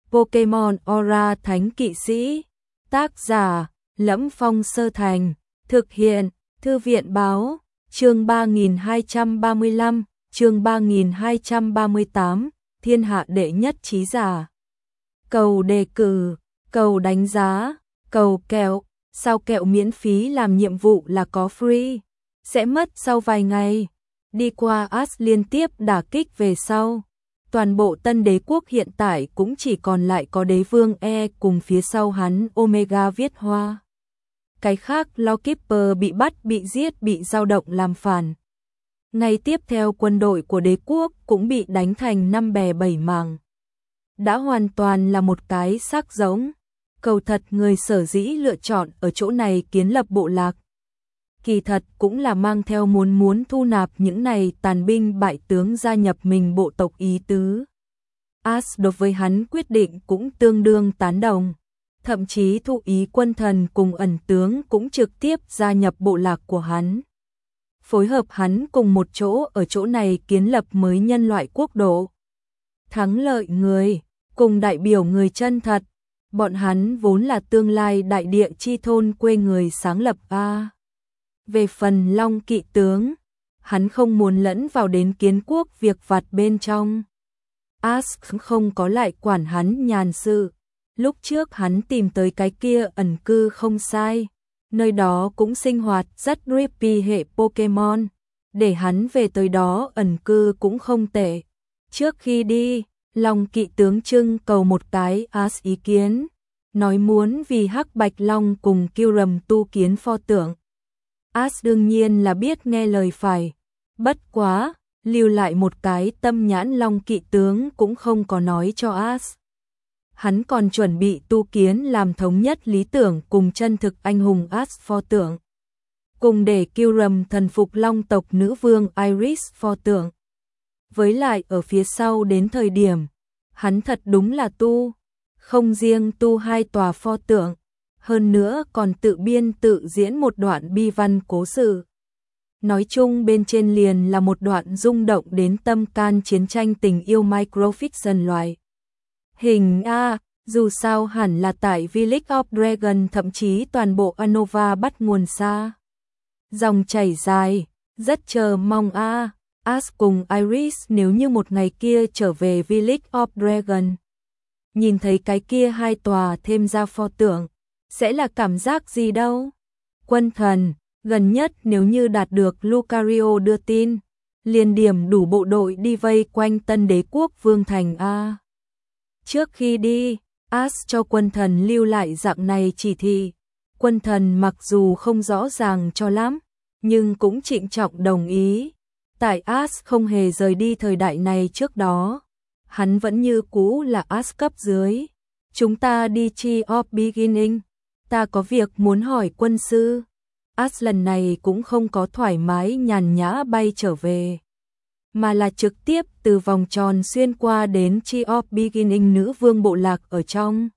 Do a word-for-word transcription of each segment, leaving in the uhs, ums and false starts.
Pokemon Aura Thánh Kỵ Sĩ. Tác giả: Lẫm Phong Sơ Thành. Thực hiện: Thư viện Báo. Chương ba nghìn hai trăm ba mươi lăm, chương ba nghìn hai trăm ba mươi tám, thiên hạ đệ nhất trí giả. Cầu đề cử, cầu đánh giá, cầu kẹo, sao kẹo miễn phí làm nhiệm vụ là có free, sẽ mất sau vài ngày. Đi qua As liên tiếp đả kích về sau, toàn bộ Tân Đế quốc hiện tại cũng chỉ còn lại có Đế Vương E cùng phía sau hắn Omega viết hoa. Cái khác Lawkeeper bị bắt, bị giết, bị dao động làm phản. Ngày tiếp theo quân đội của đế quốc cũng bị đánh thành năm bè bảy mảng. Đã hoàn toàn là một cái xác giống. Cầu thật người sở dĩ lựa chọn ở chỗ này kiến lập bộ lạc. Kỳ thật cũng là mang theo muốn muốn thu nạp những này tàn binh bại tướng gia nhập mình bộ tộc ý tứ. As đối với hắn quyết định cũng tương đương tán đồng. Thậm chí thụ ý quân thần cùng ẩn tướng cũng trực tiếp gia nhập bộ lạc của hắn. Phối hợp hắn cùng một chỗ ở chỗ này kiến lập mới nhân loại quốc độ. Thắng lợi người, cùng đại biểu người chân thật. Bọn hắn vốn là tương lai đại địa chi thôn quê người sáng lập A. Về phần Long Kỵ tướng, hắn không muốn lẫn vào đến kiến quốc việc vặt bên trong. As không có lại quản hắn nhàn sự. Lúc trước hắn tìm tới cái kia ẩn cư không sai, nơi đó cũng sinh hoạt rất creepy hệ Pokemon, để hắn về tới đó ẩn cư cũng không tệ. Trước khi đi, Long Kỵ tướng trưng cầu một cái As ý kiến, nói muốn vì Hắc Bạch Long cùng Kyurem tu kiến pho tượng. As đương nhiên là biết nghe lời phải, bất quá, lưu lại một cái tâm nhãn Long Kỵ tướng cũng không có nói cho As. Hắn còn chuẩn bị tu kiến làm thống nhất lý tưởng cùng chân thực anh hùng As pho tượng. Cùng để Kyurem thần phục Long tộc nữ vương Iris pho tượng. Với lại ở phía sau đến thời điểm, hắn thật đúng là tu, không riêng tu hai tòa pho tượng, hơn nữa còn tự biên tự diễn một đoạn bi văn cố sự. Nói chung bên trên liền là một đoạn rung động đến tâm can chiến tranh tình yêu microfiction loại. Hình A, dù sao hẳn là tại Village of Dragon, thậm chí toàn bộ Unova bắt nguồn xa. Dòng chảy dài, rất chờ mong A, As cùng Iris nếu như một ngày kia trở về Village of Dragon. Nhìn thấy cái kia hai tòa thêm ra pho tượng, sẽ là cảm giác gì đâu. Quân thần, gần nhất nếu như đạt được Lucario đưa tin, liền điểm đủ bộ đội đi vây quanh Tân Đế quốc vương thành A. Trước khi đi, As cho quân thần lưu lại dạng này chỉ thị. Quân thần mặc dù không rõ ràng cho lắm, nhưng cũng trịnh trọng đồng ý. Tại As không hề rời đi thời đại này trước đó, hắn vẫn như cũ là As cấp dưới. Chúng ta đi Tree of Beginning, ta có việc muốn hỏi quân sư. As lần này cũng không có thoải mái nhàn nhã bay trở về, mà là trực tiếp từ vòng tròn xuyên qua đến Tree of Beginning nữ vương bộ lạc ở trong.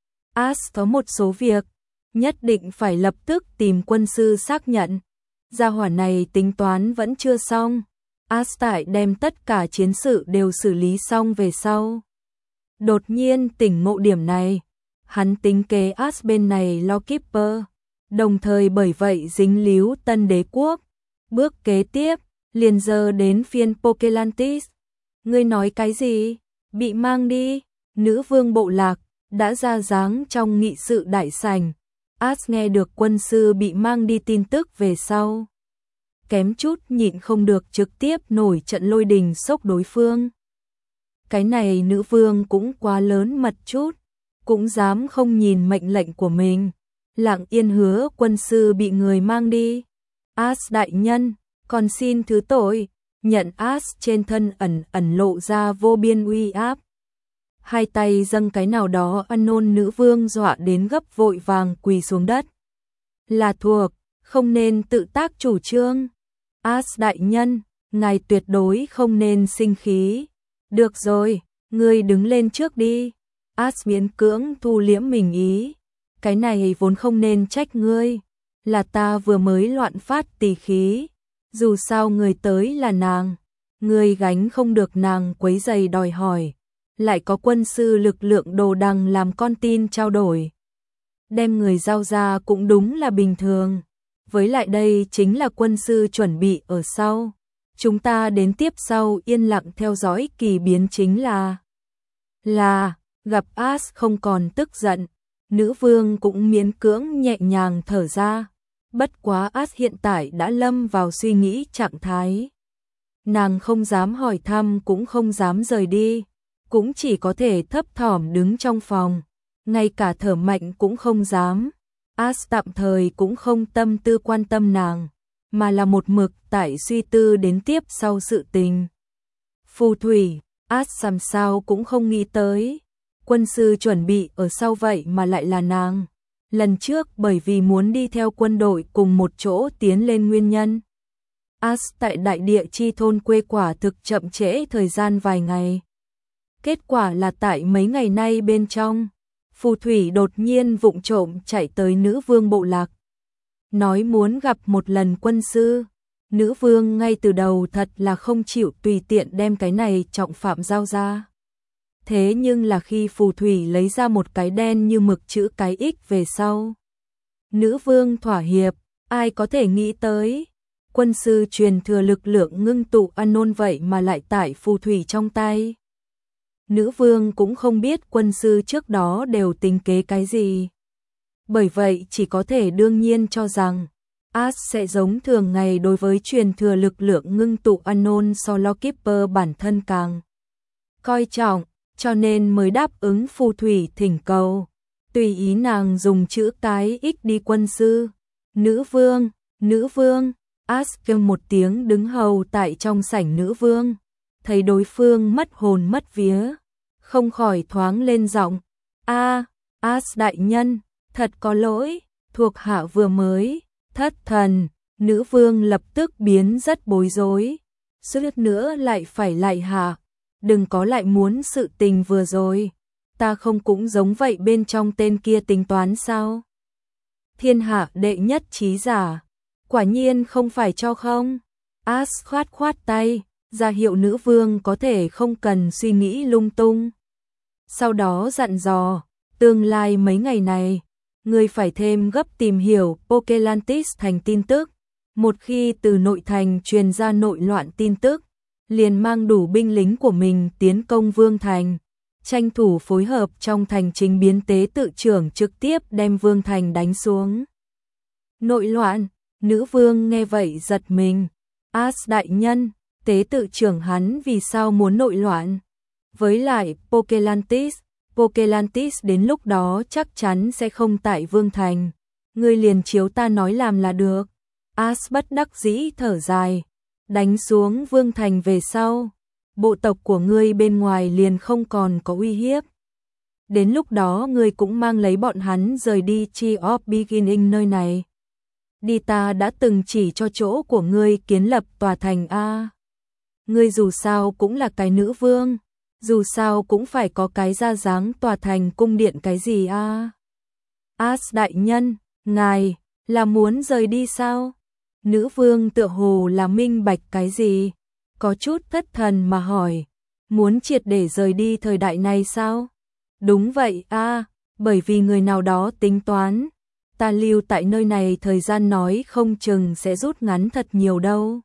As có một số việc, nhất định phải lập tức tìm quân sư xác nhận. Gia hỏa này tính toán vẫn chưa xong. As tại đem tất cả chiến sự đều xử lý xong về sau. Đột nhiên tỉnh ngộ điểm này, hắn tính kế As bên này Lawkeeper, đồng thời bởi vậy dính líu Tân Đế quốc. Bước kế tiếp, liền giờ đến phiên Pokelantis. Ngươi nói cái gì? Bị mang đi. Nữ vương bộ lạc đã ra dáng trong nghị sự đại sảnh. As nghe được quân sư bị mang đi tin tức về sau, kém chút nhịn không được trực tiếp nổi trận lôi đình sốc đối phương. Cái này nữ vương cũng quá lớn mật chút, cũng dám không nhìn mệnh lệnh của mình, lặng yên hứa quân sư bị người mang đi. As đại nhân, còn xin thứ tội. Nhận As trên thân ẩn ẩn lộ ra vô biên uy áp. Hai tay dâng cái nào đó unknown nữ vương dọa đến gấp vội vàng quỳ xuống đất. Là thuộc, không nên tự tác chủ trương. As đại nhân, ngài tuyệt đối không nên sinh khí. Được rồi, ngươi đứng lên trước đi. As miễn cưỡng thu liễm mình ý. Cái này vốn không nên trách ngươi, là ta vừa mới loạn phát tỳ khí. Dù sao người tới là nàng, ngươi gánh không được nàng quấy giày đòi hỏi. lại có quân sư lực lượng đồ đằng làm con tin trao đổi. Đem người giao ra cũng đúng là bình thường. Với lại đây chính là quân sư chuẩn bị ở sau. Chúng ta đến tiếp sau yên lặng theo dõi kỳ biến chính là... Là, gặp As không còn tức giận. Nữ vương cũng miễn cưỡng nhẹ nhàng thở ra. Bất quá As hiện tại đã lâm vào suy nghĩ trạng thái. Nàng không dám hỏi thăm cũng không dám rời đi. Cũng chỉ có thể thấp thỏm đứng trong phòng. Ngay cả thở mạnh cũng không dám. As tạm thời cũng không tâm tư quan tâm nàng, mà là một mực tại suy tư đến tiếp sau sự tình. Phù thủy, As làm sao cũng không nghĩ tới. Quân sư chuẩn bị ở sau vậy mà lại là nàng. Lần trước bởi vì muốn đi theo quân đội cùng một chỗ tiến lên nguyên nhân. As tại đại địa chi thôn quê quả thực chậm trễ thời gian vài ngày. Kết quả là tại mấy ngày nay bên trong, phù thủy đột nhiên vụng trộm chạy tới nữ vương bộ lạc. Nói muốn gặp một lần quân sư. Nữ vương ngay từ đầu thật là không chịu tùy tiện đem cái này trọng phạm giao ra. Thế nhưng là khi phù thủy lấy ra một cái đen như mực chữ cái X về sau. Nữ vương thỏa hiệp, ai có thể nghĩ tới. Quân sư truyền thừa lực lượng ngưng tụ Anon vậy mà lại tại phù thủy trong tay. Nữ vương cũng không biết quân sư trước đó đều tính kế cái gì. Bởi vậy chỉ có thể đương nhiên cho rằng As sẽ giống thường ngày đối với truyền thừa lực lượng ngưng tụ Anon so Lawkeeper bản thân càng coi trọng, cho nên mới đáp ứng phù thủy thỉnh cầu. Tùy ý nàng dùng chữ cái X đi quân sư. Nữ vương, nữ vương, As kêu một tiếng đứng hầu tại trong sảnh nữ vương. Thấy đối phương mất hồn mất vía, không khỏi thoáng lên giọng. A, As đại nhân, thật có lỗi, thuộc hạ vừa mới thất thần. Nữ vương lập tức biến rất bối rối. Suýt nữa lại phải lại hạ. Đừng có lại muốn sự tình vừa rồi. Ta không cũng giống vậy bên trong tên kia tính toán sao? Thiên hạ đệ nhất trí giả. Quả nhiên không phải cho không? As khoát khoát tay, ra hiệu nữ vương có thể không cần suy nghĩ lung tung. Sau đó dặn dò, tương lai mấy ngày này, ngươi phải thêm gấp tìm hiểu Pokelantis thành tin tức. Một khi từ nội thành truyền ra nội loạn tin tức, liền mang đủ binh lính của mình tiến công Vương Thành, tranh thủ phối hợp trong thành chính biến tế tự trưởng trực tiếp đem Vương Thành đánh xuống. Nội loạn, nữ vương nghe vậy giật mình. As đại nhân, tế tự trưởng hắn vì sao muốn nội loạn? Với lại Pokelantis, Pokelantis đến lúc đó chắc chắn sẽ không tại Vương Thành. Ngươi liền chiếu ta nói làm là được. As bất đắc dĩ thở dài. Đánh xuống Vương Thành về sau, bộ tộc của ngươi bên ngoài liền không còn có uy hiếp. Đến lúc đó ngươi cũng mang lấy bọn hắn rời đi Tree of Beginning nơi này. Đi, ta đã từng chỉ cho chỗ của ngươi kiến lập tòa thành A. Ngươi dù sao cũng là cái nữ vương, dù sao cũng phải có cái ra dáng tòa thành cung điện cái gì A. As đại nhân, ngài là muốn rời đi sao? Nữ vương tựa hồ là minh bạch cái gì, có chút thất thần mà hỏi, muốn triệt để rời đi thời đại này sao? Đúng vậy a, bởi vì người nào đó tính toán, ta lưu tại nơi này thời gian nói không chừng sẽ rút ngắn thật nhiều đâu.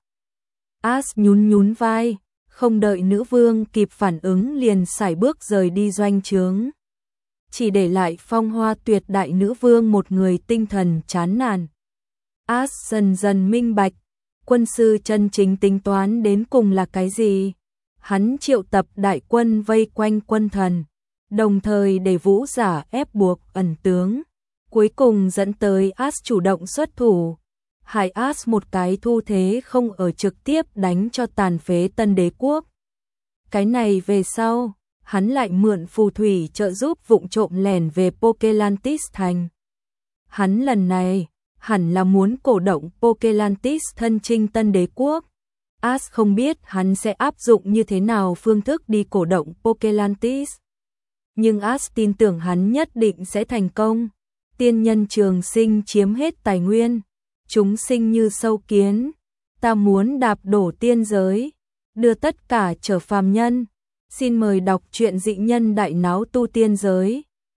As nhún nhún vai, không đợi nữ vương kịp phản ứng liền sải bước rời đi doanh trướng. Chỉ để lại phong hoa tuyệt đại nữ vương một người tinh thần chán nản. As dần dần minh bạch, quân sư chân chính tính toán đến cùng là cái gì? Hắn triệu tập đại quân vây quanh quân thần, đồng thời để vũ giả ép buộc ẩn tướng, cuối cùng dẫn tới As chủ động xuất thủ. Hại As một cái thu thế không ở trực tiếp đánh cho tàn phế Tân Đế quốc. Cái này về sau, hắn lại mượn phù thủy trợ giúp vụng trộm lẻn về Pokelantis thành. Hắn lần này hẳn là muốn cổ động Pokelantis thân chinh Tân Đế quốc. As không biết hắn sẽ áp dụng như thế nào phương thức đi cổ động Pokelantis. Nhưng As tin tưởng hắn nhất định sẽ thành công. Tiên nhân trường sinh chiếm hết tài nguyên, chúng sinh như sâu kiến. Ta muốn đạp đổ tiên giới, đưa tất cả trở phàm nhân. Xin mời đọc truyện Dị nhân đại náo tu tiên giới.